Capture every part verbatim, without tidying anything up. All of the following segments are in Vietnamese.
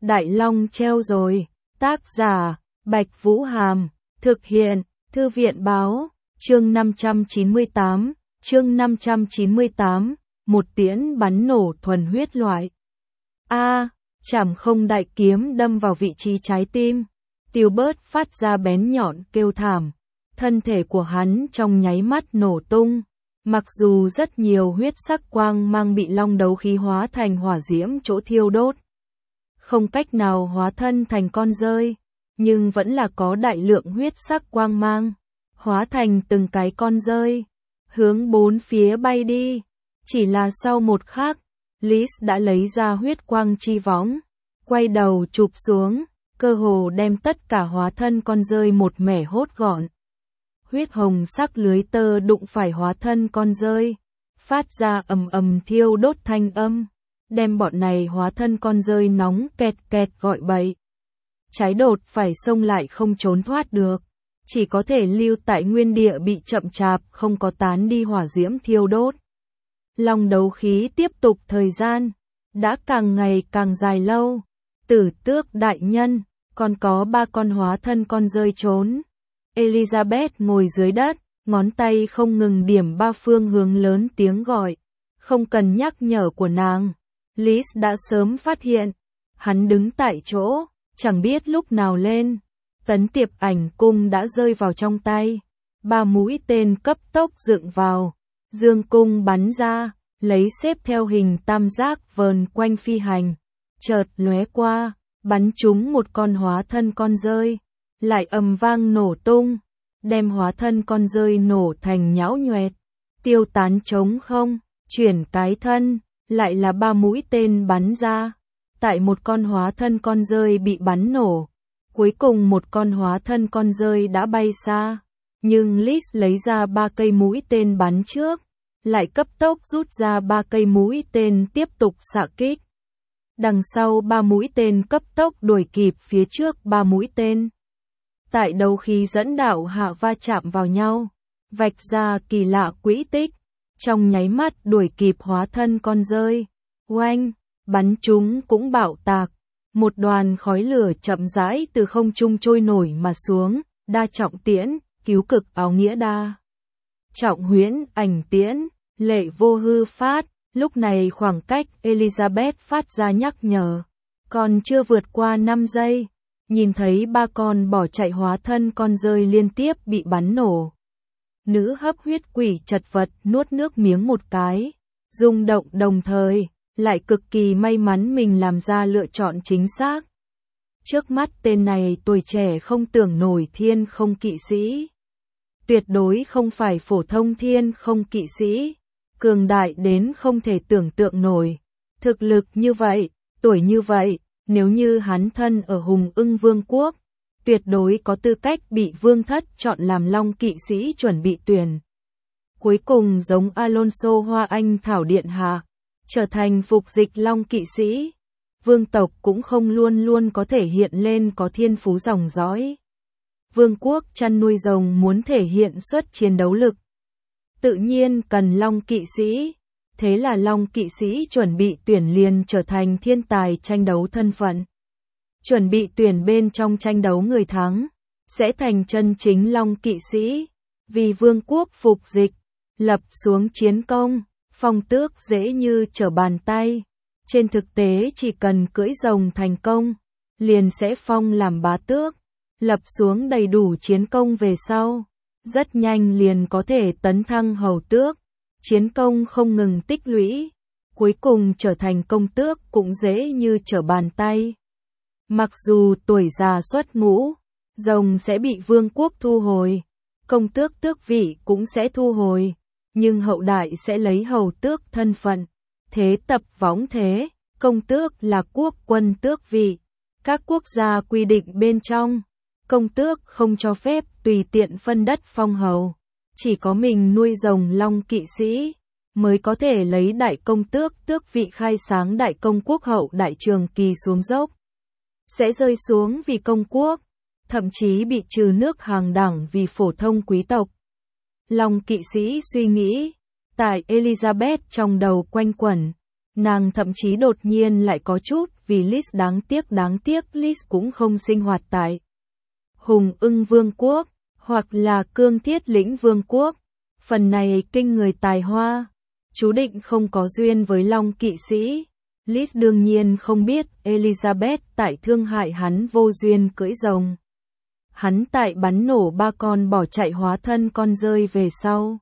Đại Long treo rồi. Tác giả, Bạch Vũ Hàm. Thực hiện, Thư viện Báo. Chương năm trăm chín mươi tám. Chương năm trăm chín mươi tám. Một tiễn bắn nổ thuần huyết loại. A, chảm không đại kiếm đâm vào vị trí trái tim. Tiêu Bớt phát ra bén nhọn kêu thảm. Thân thể của hắn trong nháy mắt nổ tung. Mặc dù rất nhiều huyết sắc quang mang bị long đấu khí hóa thành hỏa diễm chỗ thiêu đốt, không cách nào hóa thân thành con rơi, nhưng vẫn là có đại lượng huyết sắc quang mang, hóa thành từng cái con rơi, hướng bốn phía bay đi. Chỉ là sau một khắc, Liz đã lấy ra huyết quang chi võng, quay đầu chụp xuống, cơ hồ đem tất cả hóa thân con rơi một mẻ hốt gọn. Huyết hồng sắc lưới tơ đụng phải hóa thân con rơi, phát ra ầm ầm thiêu đốt thanh âm, đem bọn này hóa thân con rơi nóng kẹt kẹt gọi bậy. Trái đột phải xông lại không trốn thoát được, chỉ có thể lưu tại nguyên địa bị chậm chạp không có tán đi hỏa diễm thiêu đốt. Long đấu khí tiếp tục thời gian, đã càng ngày càng dài lâu. Tử Tước đại nhân, còn có ba con hóa thân con rơi trốn. Elizabeth ngồi dưới đất, ngón tay không ngừng điểm ba phương hướng lớn tiếng gọi. Không cần nhắc nhở của nàng, Liz đã sớm phát hiện. Hắn đứng tại chỗ, chẳng biết lúc nào lên. Tấn Tiệp Ảnh cung đã rơi vào trong tay. Ba mũi tên cấp tốc dựng vào. Dương cung bắn ra, lấy xếp theo hình tam giác vờn quanh phi hành. Chợt lóe qua, bắn trúng một con hóa thân con rơi. Lại ầm vang nổ tung, đem hóa thân con rơi nổ thành nhão nhoẹt, tiêu tán trống không, chuyển cái thân, lại là ba mũi tên bắn ra. Tại một con hóa thân con rơi bị bắn nổ, cuối cùng một con hóa thân con rơi đã bay xa, nhưng Liz lấy ra ba cây mũi tên bắn trước, lại cấp tốc rút ra ba cây mũi tên tiếp tục xạ kích. Đằng sau ba mũi tên cấp tốc đuổi kịp phía trước ba mũi tên. Tại đấu khí dẫn đạo hạ va chạm vào nhau, vạch ra kỳ lạ quỹ tích, trong nháy mắt đuổi kịp hóa thân con rơi. Oanh, bắn chúng cũng bạo tạc, một đoàn khói lửa chậm rãi từ không trung trôi nổi mà xuống. Đa trọng tiễn, cứu cực áo nghĩa đa trọng huyễn ảnh tiễn, lệ vô hư phát. Lúc này khoảng cách Elizabeth phát ra nhắc nhở còn chưa vượt qua năm giây. Nhìn thấy ba con bỏ chạy hóa thân con rơi liên tiếp bị bắn nổ. Nữ hấp huyết quỷ chật vật nuốt nước miếng một cái, rung động đồng thời, lại cực kỳ may mắn mình làm ra lựa chọn chính xác. Trước mắt tên này tuổi trẻ không tưởng nổi thiên không kỵ sĩ. Tuyệt đối không phải phổ thông thiên không kỵ sĩ, cường đại đến không thể tưởng tượng nổi. Thực lực như vậy, tuổi như vậy, nếu như hắn thân ở Hùng Ưng Vương quốc, tuyệt đối có tư cách bị vương thất chọn làm Long kỵ sĩ chuẩn bị tuyển. Cuối cùng giống Alonso Hoa Anh Thảo Điện Hạ, trở thành phục dịch Long kỵ sĩ. Vương tộc cũng không luôn luôn có thể hiện lên có thiên phú dòng dõi. Vương quốc chăn nuôi rồng muốn thể hiện xuất chiến đấu lực, tự nhiên cần Long kỵ sĩ. Thế là Long kỵ sĩ chuẩn bị tuyển liền trở thành thiên tài tranh đấu thân phận. Chuẩn bị tuyển bên trong tranh đấu người thắng, sẽ thành chân chính Long kỵ sĩ. Vì vương quốc phục dịch, lập xuống chiến công, phong tước dễ như trở bàn tay. Trên thực tế chỉ cần cưỡi rồng thành công, liền sẽ phong làm bá tước. Lập xuống đầy đủ chiến công về sau, rất nhanh liền có thể tấn thăng hầu tước. Chiến công không ngừng tích lũy, cuối cùng trở thành công tước cũng dễ như trở bàn tay. Mặc dù tuổi già xuất ngũ, rồng sẽ bị vương quốc thu hồi, công tước tước vị cũng sẽ thu hồi, nhưng hậu đại sẽ lấy hầu tước thân phận. Thế tập võng thế, công tước là quốc quân tước vị. Các quốc gia quy định bên trong, công tước không cho phép tùy tiện phân đất phong hầu. Chỉ có mình nuôi rồng Long kỵ sĩ mới có thể lấy đại công tước tước vị khai sáng đại công quốc hậu đại trường kỳ xuống dốc. Sẽ rơi xuống vì công quốc, thậm chí bị trừ nước hàng đẳng vì phổ thông quý tộc. Long kỵ sĩ suy nghĩ, tại Elizabeth trong đầu quanh quẩn, nàng thậm chí đột nhiên lại có chút vì Liz đáng tiếc đáng tiếc Liz cũng không sinh hoạt tại Hùng Ưng Vương quốc, hoặc là Cương Thiết Lĩnh Vương quốc. Phần này kinh người tài hoa, chú định không có duyên với Long kỵ sĩ. Liz đương nhiên không biết Elizabeth tại thương hại hắn vô duyên cưỡi rồng. Hắn tại bắn nổ ba con bỏ chạy hóa thân con rơi về sau.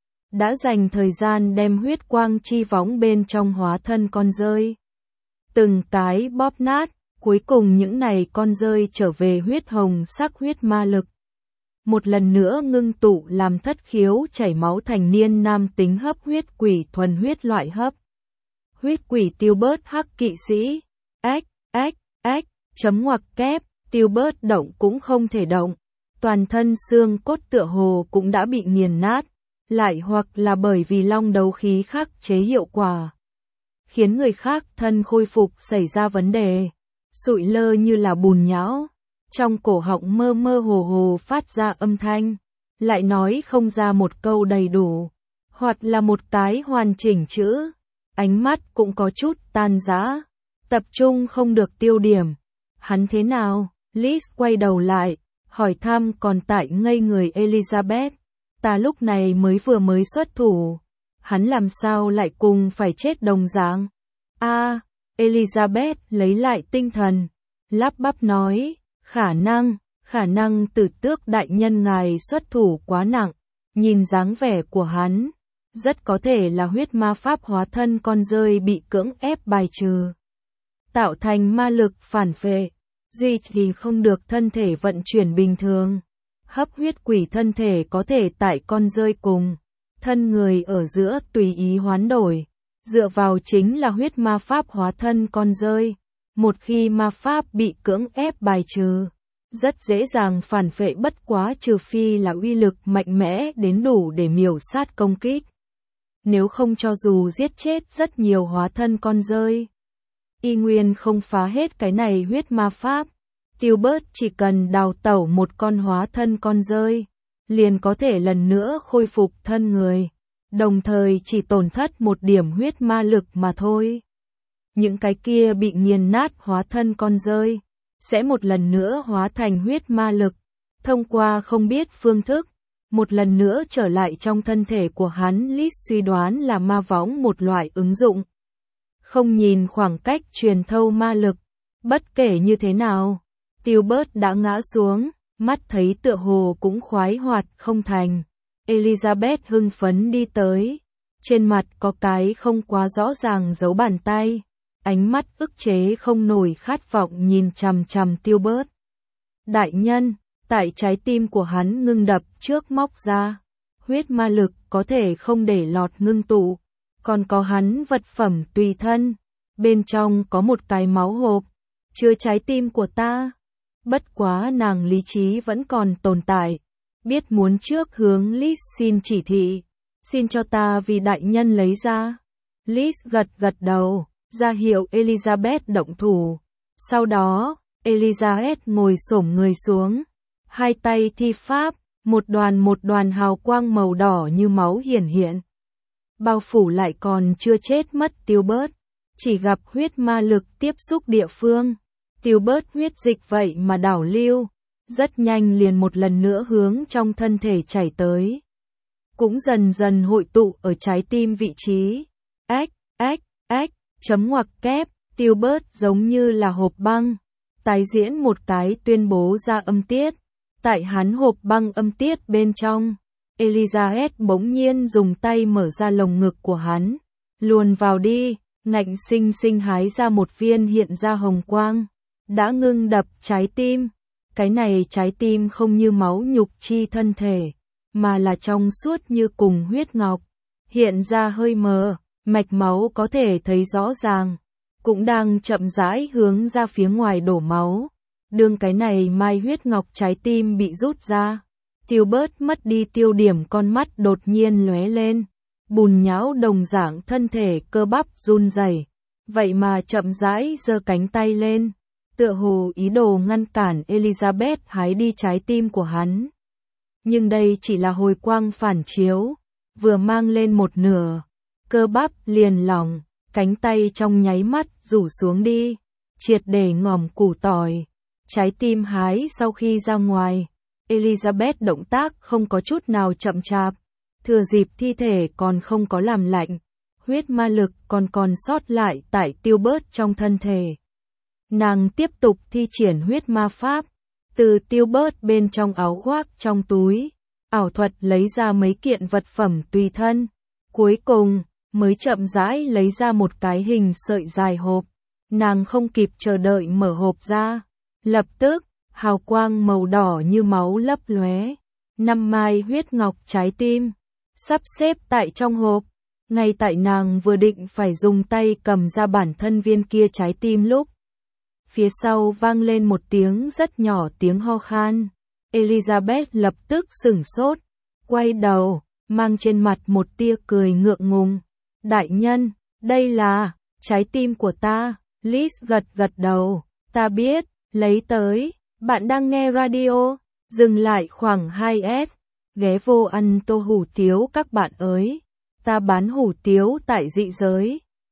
Đã dành thời gian đem huyết quang chi võng bên trong hóa thân con rơi. Từng cái bóp nát, cuối cùng những này con rơi trở về huyết hồng sắc huyết ma lực. Một lần nữa ngưng tụ làm thất khiếu chảy máu thành niên nam tính hấp huyết quỷ thuần huyết loại hấp. Huyết quỷ tiêu bớt hắc kỵ sĩ. Ách, ách, ách, chấm ngoặc kép, tiêu bớt động cũng không thể động. Toàn thân xương cốt tựa hồ cũng đã bị nghiền nát. Lại hoặc là bởi vì long đấu khí khắc chế hiệu quả. Khiến người khác thân khôi phục xảy ra vấn đề. Sụi lơ như là bùn nhão. Trong cổ họng mơ mơ hồ hồ phát ra âm thanh. Lại nói không ra một câu đầy đủ. Hoặc là một cái hoàn chỉnh chữ. Ánh mắt cũng có chút tan rã. Tập trung không được tiêu điểm. Hắn thế nào? Liz quay đầu lại. Hỏi thăm còn tại ngây người Elizabeth. Ta lúc này mới vừa mới xuất thủ. Hắn làm sao lại cùng phải chết đồng dạng? A, à, Elizabeth lấy lại tinh thần. Lắp bắp nói. Khả năng, khả năng Tử Tước đại nhân ngài xuất thủ quá nặng. Nhìn dáng vẻ của hắn. Rất có thể là huyết ma pháp hóa thân con rơi bị cưỡng ép bài trừ. Tạo thành ma lực phản vệ. Duy trì không được thân thể vận chuyển bình thường. Hấp huyết quỷ thân thể có thể tại con rơi cùng. Thân người ở giữa tùy ý hoán đổi. Dựa vào chính là huyết ma pháp hóa thân con rơi. Một khi ma pháp bị cưỡng ép bài trừ. Rất dễ dàng phản vệ bất quá trừ phi là uy lực mạnh mẽ đến đủ để miểu sát công kích. Nếu không cho dù giết chết rất nhiều hóa thân con rơi. Y nguyên không phá hết cái này huyết ma pháp. Tiêu bớt chỉ cần đào tẩu một con hóa thân con rơi. Liền có thể lần nữa khôi phục thân người. Đồng thời chỉ tổn thất một điểm huyết ma lực mà thôi. Những cái kia bị nghiền nát hóa thân con rơi. Sẽ một lần nữa hóa thành huyết ma lực. Thông qua không biết phương thức. Một lần nữa trở lại trong thân thể của hắn. Liz suy đoán là ma võng một loại ứng dụng. Không nhìn khoảng cách truyền thâu ma lực. Bất kể như thế nào. Tiêu bớt đã ngã xuống. Mắt thấy tựa hồ cũng khoái hoạt không thành. Elizabeth hưng phấn đi tới. Trên mặt có cái không quá rõ ràng dấu bàn tay. Ánh mắt ức chế không nổi khát vọng nhìn chằm chằm tiêu bớt. Đại nhân, tại trái tim của hắn ngưng đập trước móc ra. Huyết ma lực có thể không để lọt ngưng tụ. Còn có hắn vật phẩm tùy thân. Bên trong có một cái máu hộp. Chứa trái tim của ta. Bất quá nàng lý trí vẫn còn tồn tại. Biết muốn trước hướng Liz xin chỉ thị. Xin cho ta vì đại nhân lấy ra. Liz gật gật đầu. Ra hiệu Elizabeth động thủ. Sau đó, Elizabeth ngồi xổm người xuống. Hai tay thi pháp, một đoàn một đoàn hào quang màu đỏ như máu hiển hiện. Bao phủ lại còn chưa chết mất tiêu bớt. Chỉ gặp huyết ma lực tiếp xúc địa phương. Tiêu bớt huyết dịch vậy mà đảo lưu. Rất nhanh liền một lần nữa hướng trong thân thể chảy tới. Cũng dần dần hội tụ ở trái tim vị trí. Ách, ách, ách. Chấm ngoặc kép, tiêu bớt giống như là hộp băng. Tái diễn một cái tuyên bố ra âm tiết. Tại hắn hộp băng âm tiết bên trong. Elizabeth bỗng nhiên dùng tay mở ra lồng ngực của hắn. Luồn vào đi, ngạnh sinh sinh hái ra một viên hiện ra hồng quang. Đã ngưng đập trái tim. Cái này trái tim không như máu nhục chi thân thể. Mà là trong suốt như cùng huyết ngọc. Hiện ra hơi mờ. Mạch máu có thể thấy rõ ràng, cũng đang chậm rãi hướng ra phía ngoài đổ máu. Đường cái này mai huyết ngọc trái tim bị rút ra. Tiêu bớt mất đi tiêu điểm con mắt đột nhiên lóe lên. Bùn nhão đồng dạng thân thể cơ bắp run rẩy. Vậy mà chậm rãi giơ cánh tay lên. Tựa hồ ý đồ ngăn cản Elizabeth hái đi trái tim của hắn. Nhưng đây chỉ là hồi quang phản chiếu. Vừa mang lên một nửa. Cơ bắp liền lỏng, cánh tay trong nháy mắt rủ xuống đi. triệt để ngòm củ tỏi, trái tim hái sau khi ra ngoài. Elizabeth động tác không có chút nào chậm chạp, thừa dịp thi thể còn không có làm lạnh, huyết ma lực còn còn sót lại tại Tilbert trong thân thể. Nàng tiếp tục thi triển huyết ma pháp, từ Tilbert bên trong áo khoác trong túi, ảo thuật lấy ra mấy kiện vật phẩm tùy thân, cuối cùng mới chậm rãi lấy ra một cái hình sợi dài hộp. Nàng không kịp chờ đợi mở hộp ra, lập tức, hào quang màu đỏ như máu lấp lóe, năm mai huyết ngọc trái tim sắp xếp tại trong hộp. Ngay tại nàng vừa định phải dùng tay cầm ra bản thân viên kia trái tim lúc, phía sau vang lên một tiếng rất nhỏ, tiếng ho khan. Elizabeth lập tức sửng sốt, quay đầu, mang trên mặt một tia cười ngượng ngùng. Đại nhân, đây là trái tim của ta. Liz gật gật đầu, ta biết, lấy tới. Bạn đang nghe radio, dừng lại khoảng hai S, ghé vô ăn tô hủ tiếu các bạn ơi. Ta bán hủ tiếu tại dị giới.